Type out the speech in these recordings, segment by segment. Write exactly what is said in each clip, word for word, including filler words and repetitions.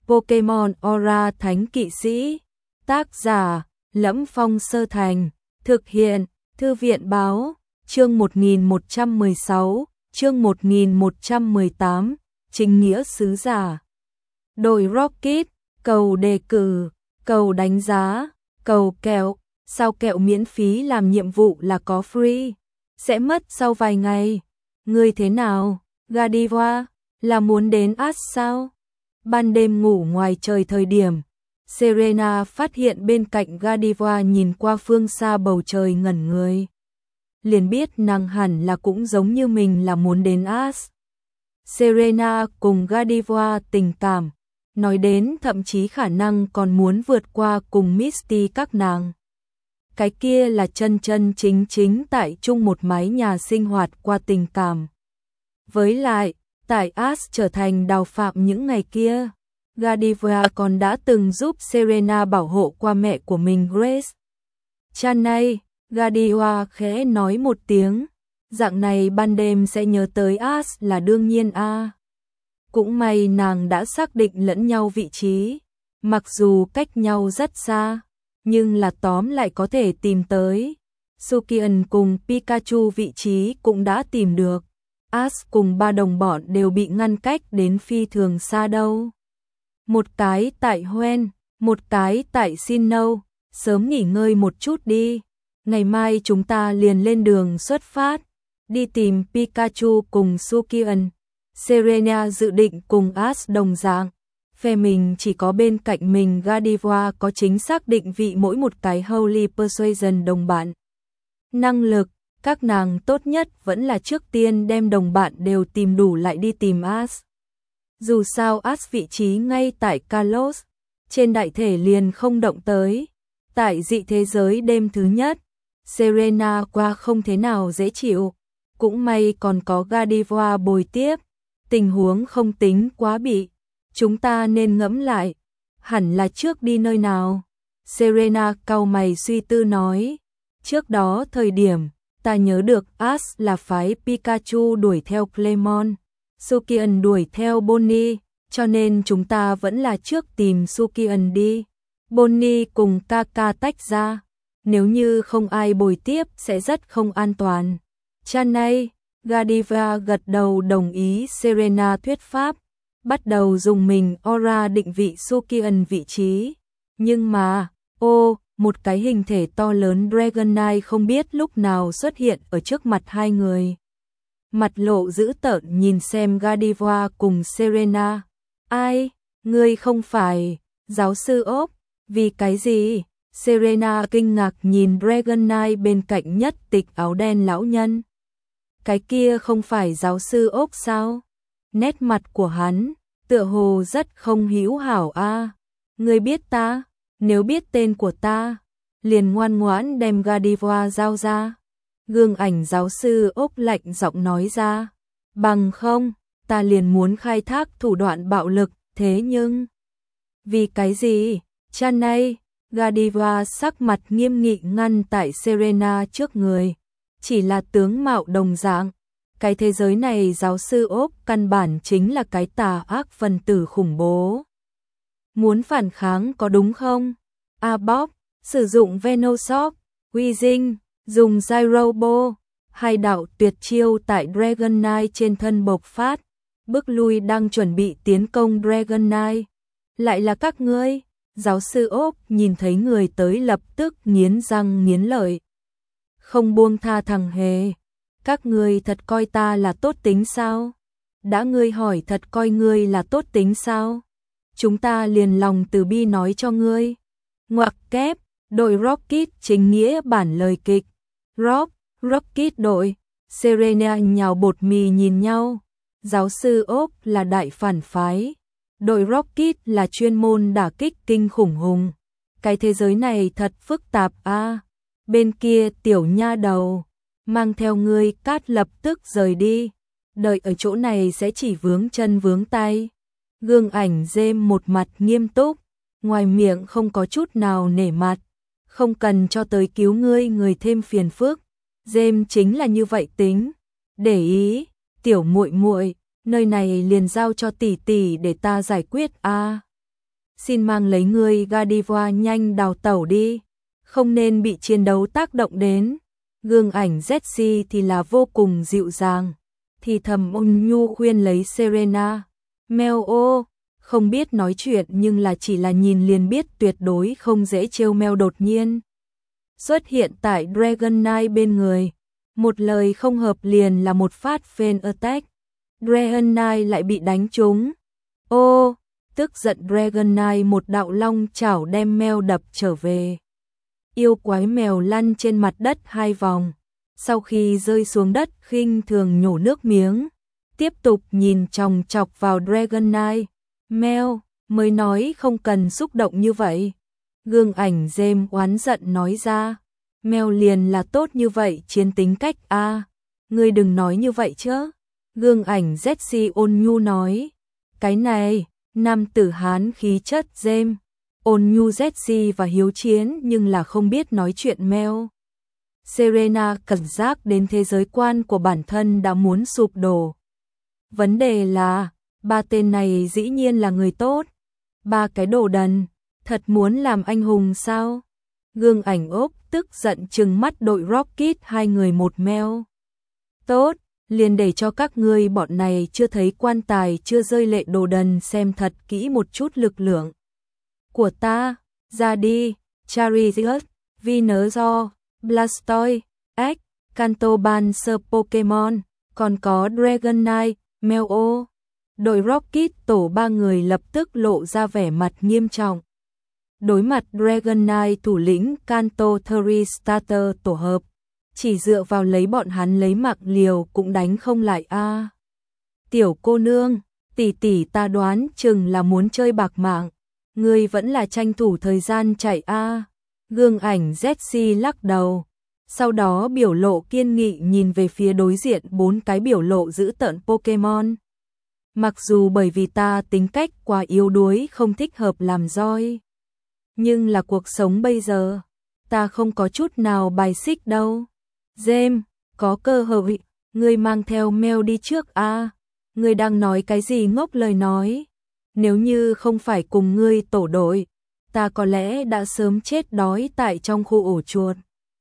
Pokemon Aura Thánh Kỵ Sĩ. Tác giả: Lẫm Phong Sơ Thành. Thực hiện: Thư viện báo. Chương một nghìn một trăm mười sáu, chương một nghìn một trăm mười tám, Chính nghĩa sứ giả. Đội Rocket, cầu đề cử, cầu đánh giá, cầu kẹo, sao kẹo miễn phí làm nhiệm vụ là có free, sẽ mất sau vài ngày. Ngươi thế nào, Gardevoir, là muốn đến Ash sao? Ban đêm ngủ ngoài trời thời điểm, Serena phát hiện bên cạnh Gardevoir nhìn qua phương xa bầu trời ngẩn người. Liền biết nàng hẳn là cũng giống như mình là muốn đến Ash. Serena cùng Gardevoir tình cảm, nói đến thậm chí khả năng còn muốn vượt qua cùng Misty các nàng. Cái kia là chân chân chính chính tại chung một mái nhà sinh hoạt qua tình cảm. Với lại, tại Ash trở thành đào phạm những ngày kia, Gardevoir còn đã từng giúp Serena bảo hộ qua mẹ của mình Grace. Cha này, Gardevoir khẽ nói một tiếng, dạng này ban đêm sẽ nhớ tới Ash là đương nhiên a. À. Cũng may nàng đã xác định lẫn nhau vị trí, mặc dù cách nhau rất xa, nhưng là tóm lại có thể tìm tới. Sukian cùng Pikachu vị trí cũng đã tìm được. Ash cùng ba đồng bọn đều bị ngăn cách đến phi thường xa đâu. Một cái tại Hoenn, một cái tại Sinnoh, sớm nghỉ ngơi một chút đi. Ngày mai chúng ta liền lên đường xuất phát, đi tìm Pikachu cùng Sukian. Serena dự định cùng Ash đồng dạng, phe mình chỉ có bên cạnh mình Gardevoir có chính xác định vị mỗi một cái Holy Persuasion đồng bạn. Năng lực, các nàng tốt nhất vẫn là trước tiên đem đồng bạn đều tìm đủ lại đi tìm Ash. Dù sao Ash vị trí ngay tại Kalos, trên đại thể liền không động tới. Tại dị thế giới đêm thứ nhất, Serena qua không thế nào dễ chịu, cũng may còn có Gardevoir bồi tiếp, tình huống không tính quá bị. Chúng ta nên ngẫm lại, hẳn là trước đi nơi nào? Serena cau mày suy tư nói, trước đó thời điểm, ta nhớ được Ash là phái Pikachu đuổi theo Clemon, Sukian đuổi theo Bonnie, cho nên chúng ta vẫn là trước tìm Sukian đi. Bonnie cùng Kaka tách ra, nếu như không ai bồi tiếp sẽ rất không an toàn. Cha này, Gardevoir gật đầu đồng ý Serena thuyết pháp, bắt đầu dùng mình Aura định vị Sukian vị trí. Nhưng mà, ô, một cái hình thể to lớn Dragonite không biết lúc nào xuất hiện ở trước mặt hai người. Mặt lộ dữ tợn nhìn xem Gardevoir cùng Serena. Ai, ngươi không phải, giáo sư ốp, vì cái gì? Serena kinh ngạc nhìn Dragonite bên cạnh nhất tịch áo đen lão nhân. Cái kia không phải giáo sư ốp sao? Nét mặt của hắn, tựa hồ rất không hữu hảo a. À. Ngươi biết ta, nếu biết tên của ta, liền ngoan ngoãn đem Gardevoir giao ra. Gương ảnh giáo sư ốp lạnh giọng nói ra, bằng không, ta liền muốn khai thác thủ đoạn bạo lực, thế nhưng... Vì cái gì? Cha này, Gardevoir sắc mặt nghiêm nghị ngăn tại Serena trước người, chỉ là tướng mạo đồng dạng. Cái thế giới này giáo sư ốp căn bản chính là cái tà ác phần tử khủng bố. Muốn phản kháng có đúng không? A Bob, sử dụng Venoshock, Weezing, dùng Gyrobo, hai đạo tuyệt chiêu tại Dragonite trên thân bộc phát, bước lui đang chuẩn bị tiến công Dragonite. Lại là các ngươi, giáo sư ốp nhìn thấy người tới lập tức nghiến răng nghiến lợi. Không buông tha thằng hề, các ngươi thật coi ta là tốt tính sao? Đã ngươi hỏi thật coi ngươi là tốt tính sao? Chúng ta liền lòng từ bi nói cho ngươi. Ngoặc kép, đội Rocket chính nghĩa bản lời kịch. Rock, Rocket đội, Serena nhào bột mì nhìn nhau. Giáo sư ốp là đại phản phái. Đội Rocket là chuyên môn đả kích kinh khủng hùng. Cái thế giới này thật phức tạp a. À. Bên kia tiểu nha đầu, mang theo ngươi cát lập tức rời đi. Đợi ở chỗ này sẽ chỉ vướng chân vướng tay. Gương ảnh James một mặt nghiêm túc, ngoài miệng không có chút nào nể mặt. Không cần cho tới cứu ngươi người thêm phiền phức. James chính là như vậy tính. Để ý, tiểu muội muội, nơi này liền giao cho tỷ tỷ để ta giải quyết a. À. xin mang lấy ngươi Gardevoir nhanh đào tẩu đi, không nên bị chiến đấu tác động đến. Gương ảnh Jessie thì là vô cùng dịu dàng, thì thầm ôn nhu khuyên lấy Serena. Mèo ô, không biết nói chuyện nhưng là chỉ là nhìn liền biết tuyệt đối không dễ trêu. Mèo đột nhiên xuất hiện tại Dragonite bên người, một lời không hợp liền là một phát Fan Attack. Dragonite lại bị đánh trúng. Ô, tức giận Dragonite một đạo long chảo đem mèo đập trở về. Yêu quái mèo lăn trên mặt đất hai vòng, sau khi rơi xuống đất khinh thường nhổ nước miếng, tiếp tục nhìn chòng chọc vào Dragonite. Mèo, mới nói không cần xúc động như vậy. Gương ảnh James oán giận nói ra. Mèo liền là tốt như vậy chiến tính cách a, à, ngươi đừng nói như vậy chứ. Gương ảnh Jessie ôn nhu nói. Cái này, nam tử Hán khí chất James, ôn nhu Jessie và hiếu chiến nhưng là không biết nói chuyện mèo. Serena cảm giác đến thế giới quan của bản thân đã muốn sụp đổ. Vấn đề là, ba tên này dĩ nhiên là người tốt. Ba cái đồ đần, thật muốn làm anh hùng sao? Gương ảnh ốc tức giận trừng mắt đội Rocket hai người một mèo. Tốt, liền để cho các ngươi bọn này chưa thấy quan tài chưa rơi lệ đồ đần xem thật kỹ một chút lực lượng của ta. Ra đi, Charizard, Venusaur, Blastoise, X, Kanto ban sơ Pokemon, còn có Dragonite, mèo ô. Đội Rocket tổ ba người lập tức lộ ra vẻ mặt nghiêm trọng. Đối mặt Dragonite thủ lĩnh Kanto Theri Starter tổ hợp, chỉ dựa vào lấy bọn hắn lấy mạng liều cũng đánh không lại a. À, tiểu cô nương, tỷ tỷ ta đoán chừng là muốn chơi bạc mạng, ngươi vẫn là tranh thủ thời gian chạy a. À. Gương ảnh Jessie lắc đầu, sau đó biểu lộ kiên nghị nhìn về phía đối diện bốn cái biểu lộ dữ tợn Pokemon. Mặc dù bởi vì ta tính cách quá yếu đuối không thích hợp làm roi, nhưng là cuộc sống bây giờ, ta không có chút nào bài xích đâu. James, có cơ hội, ngươi mang theo mèo đi trước a. À, ngươi đang nói cái gì ngốc lời nói? Nếu như không phải cùng ngươi tổ đội, ta có lẽ đã sớm chết đói tại trong khu ổ chuột.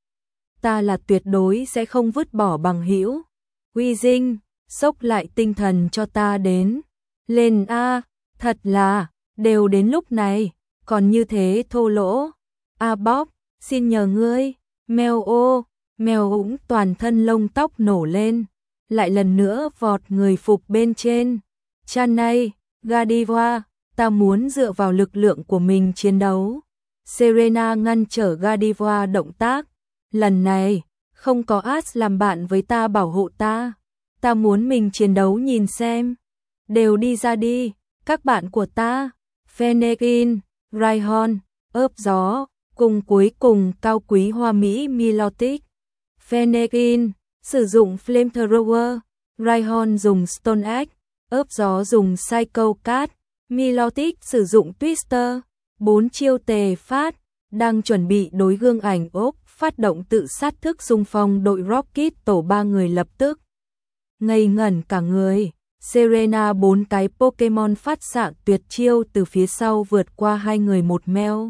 Ta là tuyệt đối sẽ không vứt bỏ bằng hữu. Uy Dinh, xốc lại tinh thần cho ta đến. Lên a, à, thật là, đều đến lúc này, còn như thế thô lỗ. A à, Bob, xin nhờ ngươi. Mèo ô, mèo ủng toàn thân lông tóc nổ lên, lại lần nữa vọt người phục bên trên. Chanay, Gardevoir, ta muốn dựa vào lực lượng của mình chiến đấu. Serena ngăn trở Gardevoir động tác. Lần này, không có Ash làm bạn với ta bảo hộ ta. Ta muốn mình chiến đấu nhìn xem. Đều đi ra đi, các bạn của ta. Fennekin, Rhyhorn, ớp gió, cùng cuối cùng cao quý hoa mỹ Milotic. Fennekin, sử dụng Flamethrower, Rhyhorn dùng Stone Axe, ớp gió dùng Psycho Cat, Milotic sử dụng Twister. Bốn chiêu tề phát, đang chuẩn bị đối gương ảnh ốp phát động tự sát thức xung phong đội Rocket tổ ba người lập tức ngây ngẩn cả người. Serena bốn cái Pokemon phát xạ tuyệt chiêu từ phía sau vượt qua hai người một mèo,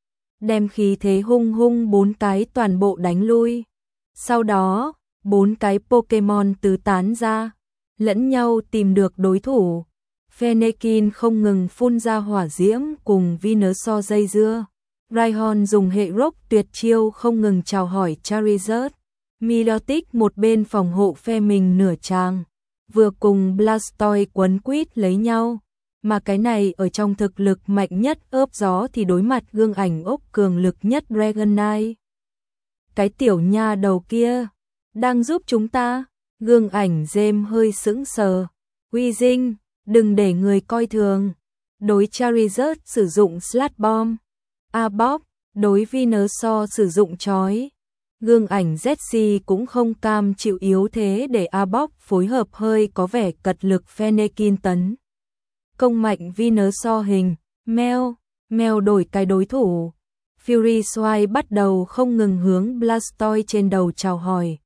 đem khí thế hung hung bốn cái toàn bộ đánh lui. Sau đó, bốn cái Pokemon tứ tán ra, lẫn nhau tìm được đối thủ. Fennekin không ngừng phun ra hỏa diễm cùng Venusaur dây dưa. Rhyhorn dùng hệ rock tuyệt chiêu không ngừng chào hỏi Charizard. Milotic một bên phòng hộ phe mình nửa tràng, vừa cùng Blastoise quấn quýt lấy nhau. Mà cái này ở trong thực lực mạnh nhất ớp gió thì đối mặt gương ảnh ốc cường lực nhất Dragonite. Cái tiểu nha đầu kia, đang giúp chúng ta. Gương ảnh James hơi sững sờ. Uy Dinh, đừng để người coi thường. Đối Charizard sử dụng Sludge Bomb. A Bob, đối Venusaur sử dụng chói. Gương ảnh Jessie cũng không cam chịu yếu thế để A Bob phối hợp hơi có vẻ cật lực Fennekin tấn công mạnh Venusaur hình. Mèo, mèo đổi cái đối thủ. Fury Swine bắt đầu không ngừng hướng Blastoise trên đầu chào hỏi.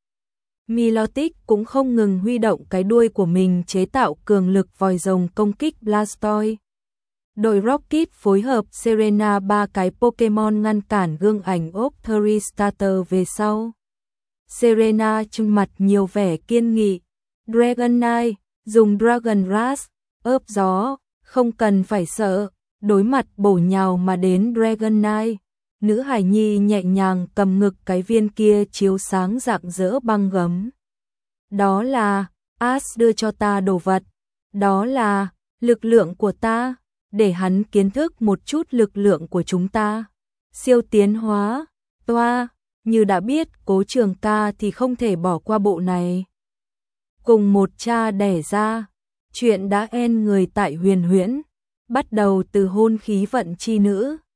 Milotic cũng không ngừng huy động cái đuôi của mình chế tạo cường lực vòi rồng công kích Blastoise. Đội Rocket phối hợp Serena ba cái Pokemon ngăn cản gương ảnh Octory Starter về sau. Serena trưng mặt nhiều vẻ kiên nghị. Dragonite, dùng Dragon Rush, ớp gió, không cần phải sợ, đối mặt bổ nhào mà đến Dragonite. Nữ hài nhi nhẹ nhàng cầm ngực cái viên kia chiếu sáng rạng rỡ băng gấm. Đó là, Ash đưa cho ta đồ vật. Đó là, lực lượng của ta, để hắn kiến thức một chút lực lượng của chúng ta. Siêu tiến hóa, toa, như đã biết Cố Trường Ca thì không thể bỏ qua bộ này. Cùng một cha đẻ ra, chuyện đã end người tại Huyền Huyễn, bắt đầu từ hôn khí vận chi nữ.